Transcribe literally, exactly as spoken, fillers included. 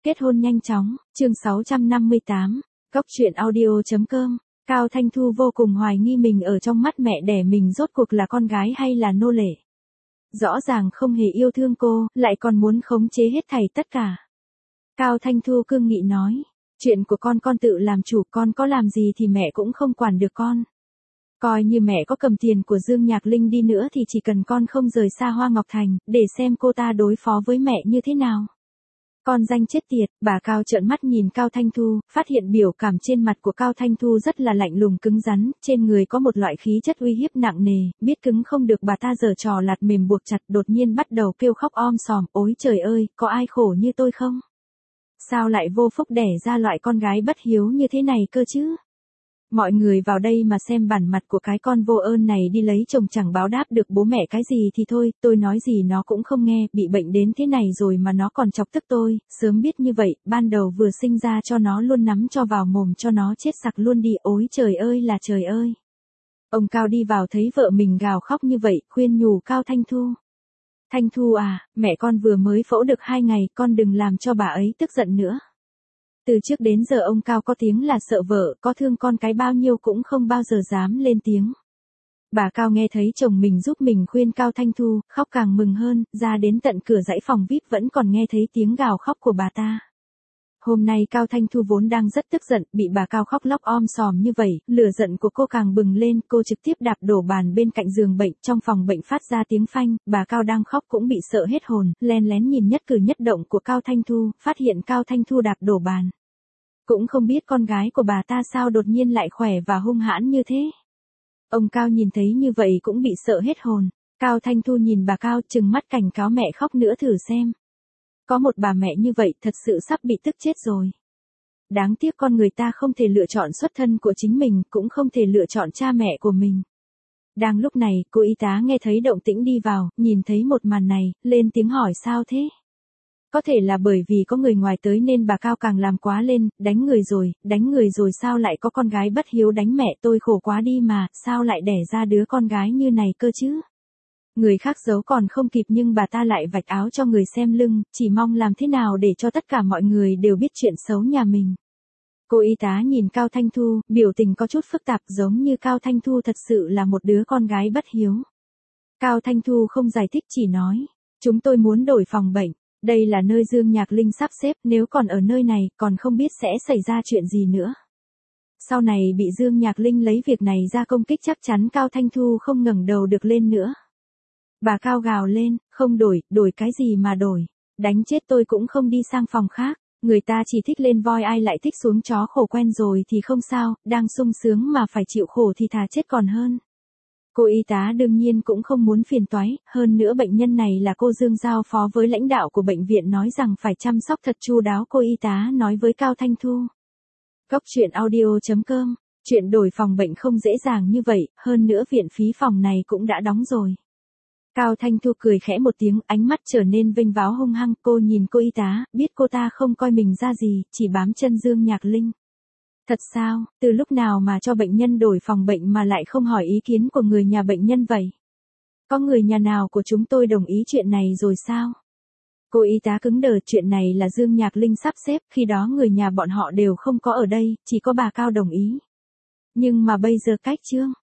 Kết hôn nhanh chóng, chương sáu trăm năm mươi tám, Cóc truyện audio.com. Cao Thanh Thu vô cùng hoài nghi mình ở trong mắt mẹ đẻ mình rốt cuộc là con gái hay là nô lệ. Rõ ràng không hề yêu thương cô, lại còn muốn khống chế hết thảy tất cả. Cao Thanh Thu cương nghị nói, chuyện của con con tự làm chủ, con có làm gì thì mẹ cũng không quản được con. Coi như mẹ có cầm tiền của Dương Nhạc Linh đi nữa thì chỉ cần con không rời xa Hoa Ngọc Thành, để xem cô ta đối phó với mẹ như thế nào. Con danh chết tiệt, bà Cao trợn mắt nhìn Cao Thanh Thu, phát hiện biểu cảm trên mặt của Cao Thanh Thu rất là lạnh lùng cứng rắn, trên người có một loại khí chất uy hiếp nặng nề, biết cứng không được bà ta giở trò lạt mềm buộc chặt, đột nhiên bắt đầu kêu khóc om sòm, ôi trời ơi, có ai khổ như tôi không? Sao lại vô phúc đẻ ra loại con gái bất hiếu như thế này cơ chứ? Mọi người vào đây mà xem bản mặt của cái con vô ơn này đi lấy chồng chẳng báo đáp được bố mẹ cái gì thì thôi, tôi nói gì nó cũng không nghe, bị bệnh đến thế này rồi mà nó còn chọc tức tôi, sớm biết như vậy, ban đầu vừa sinh ra cho nó luôn nắm cho vào mồm cho nó chết sặc luôn đi, ối trời ơi là trời ơi. Ông Cao đi vào thấy vợ mình gào khóc như vậy, khuyên nhủ Cao Thanh Thu. Thanh Thu à, mẹ con vừa mới phẫu được hai ngày, con đừng làm cho bà ấy tức giận nữa. Từ trước đến giờ ông Cao có tiếng là sợ vợ, có thương con cái bao nhiêu cũng không bao giờ dám lên tiếng. Bà Cao nghe thấy chồng mình giúp mình khuyên Cao Thanh Thu, khóc càng mừng hơn, ra đến tận cửa dãy phòng vi ai pi vẫn còn nghe thấy tiếng gào khóc của bà ta. Hôm nay Cao Thanh Thu vốn đang rất tức giận, bị bà Cao khóc lóc om sòm như vậy, lửa giận của cô càng bừng lên, cô trực tiếp đạp đổ bàn bên cạnh giường bệnh, trong phòng bệnh phát ra tiếng phanh, bà Cao đang khóc cũng bị sợ hết hồn, len lén nhìn nhất cử nhất động của Cao Thanh Thu, phát hiện Cao Thanh Thu đạp đổ bàn. Cũng không biết con gái của bà ta sao đột nhiên lại khỏe và hung hãn như thế. Ông Cao nhìn thấy như vậy cũng bị sợ hết hồn. Cao Thanh Thu nhìn bà Cao trừng mắt cảnh cáo mẹ khóc nữa thử xem. Có một bà mẹ như vậy thật sự sắp bị tức chết rồi. Đáng tiếc con người ta không thể lựa chọn xuất thân của chính mình, cũng không thể lựa chọn cha mẹ của mình. Đang lúc này, cô y tá nghe thấy động tĩnh đi vào, nhìn thấy một màn này, lên tiếng hỏi sao thế? Có thể là bởi vì có người ngoài tới nên bà Cao càng làm quá lên, đánh người rồi, đánh người rồi sao lại có con gái bất hiếu đánh mẹ, tôi khổ quá đi mà, sao lại đẻ ra đứa con gái như này cơ chứ? Người khác giấu còn không kịp nhưng bà ta lại vạch áo cho người xem lưng, chỉ mong làm thế nào để cho tất cả mọi người đều biết chuyện xấu nhà mình. Cô y tá nhìn Cao Thanh Thu, biểu tình có chút phức tạp giống như Cao Thanh Thu thật sự là một đứa con gái bất hiếu. Cao Thanh Thu không giải thích chỉ nói, chúng tôi muốn đổi phòng bệnh. Đây là nơi Dương Nhạc Linh sắp xếp, nếu còn ở nơi này, còn không biết sẽ xảy ra chuyện gì nữa. Sau này bị Dương Nhạc Linh lấy việc này ra công kích chắc chắn Cao Thanh Thu không ngẩng đầu được lên nữa. Bà Cao gào lên, không đổi, đổi cái gì mà đổi. Đánh chết tôi cũng không đi sang phòng khác. Người ta chỉ thích lên voi ai lại thích xuống chó, khổ quen rồi thì không sao, đang sung sướng mà phải chịu khổ thì thà chết còn hơn. Cô y tá đương nhiên cũng không muốn phiền toái, hơn nữa bệnh nhân này là cô Dương giao phó với lãnh đạo của bệnh viện nói rằng phải chăm sóc thật chu đáo, cô y tá nói với Cao Thanh Thu. Cóc truyện audio.com, chuyện đổi phòng bệnh không dễ dàng như vậy, hơn nữa viện phí phòng này cũng đã đóng rồi. Cao Thanh Thu cười khẽ một tiếng, ánh mắt trở nên vênh váo hung hăng, cô nhìn cô y tá, biết cô ta không coi mình ra gì, chỉ bám chân Dương Nhạc Linh. Thật sao, từ lúc nào mà cho bệnh nhân đổi phòng bệnh mà lại không hỏi ý kiến của người nhà bệnh nhân vậy? Có người nhà nào của chúng tôi đồng ý chuyện này rồi sao? Cô y tá cứng đờ, chuyện này là Dương Nhạc Linh sắp xếp, khi đó người nhà bọn họ đều không có ở đây, chỉ có bà Cao đồng ý. Nhưng mà bây giờ cách chương.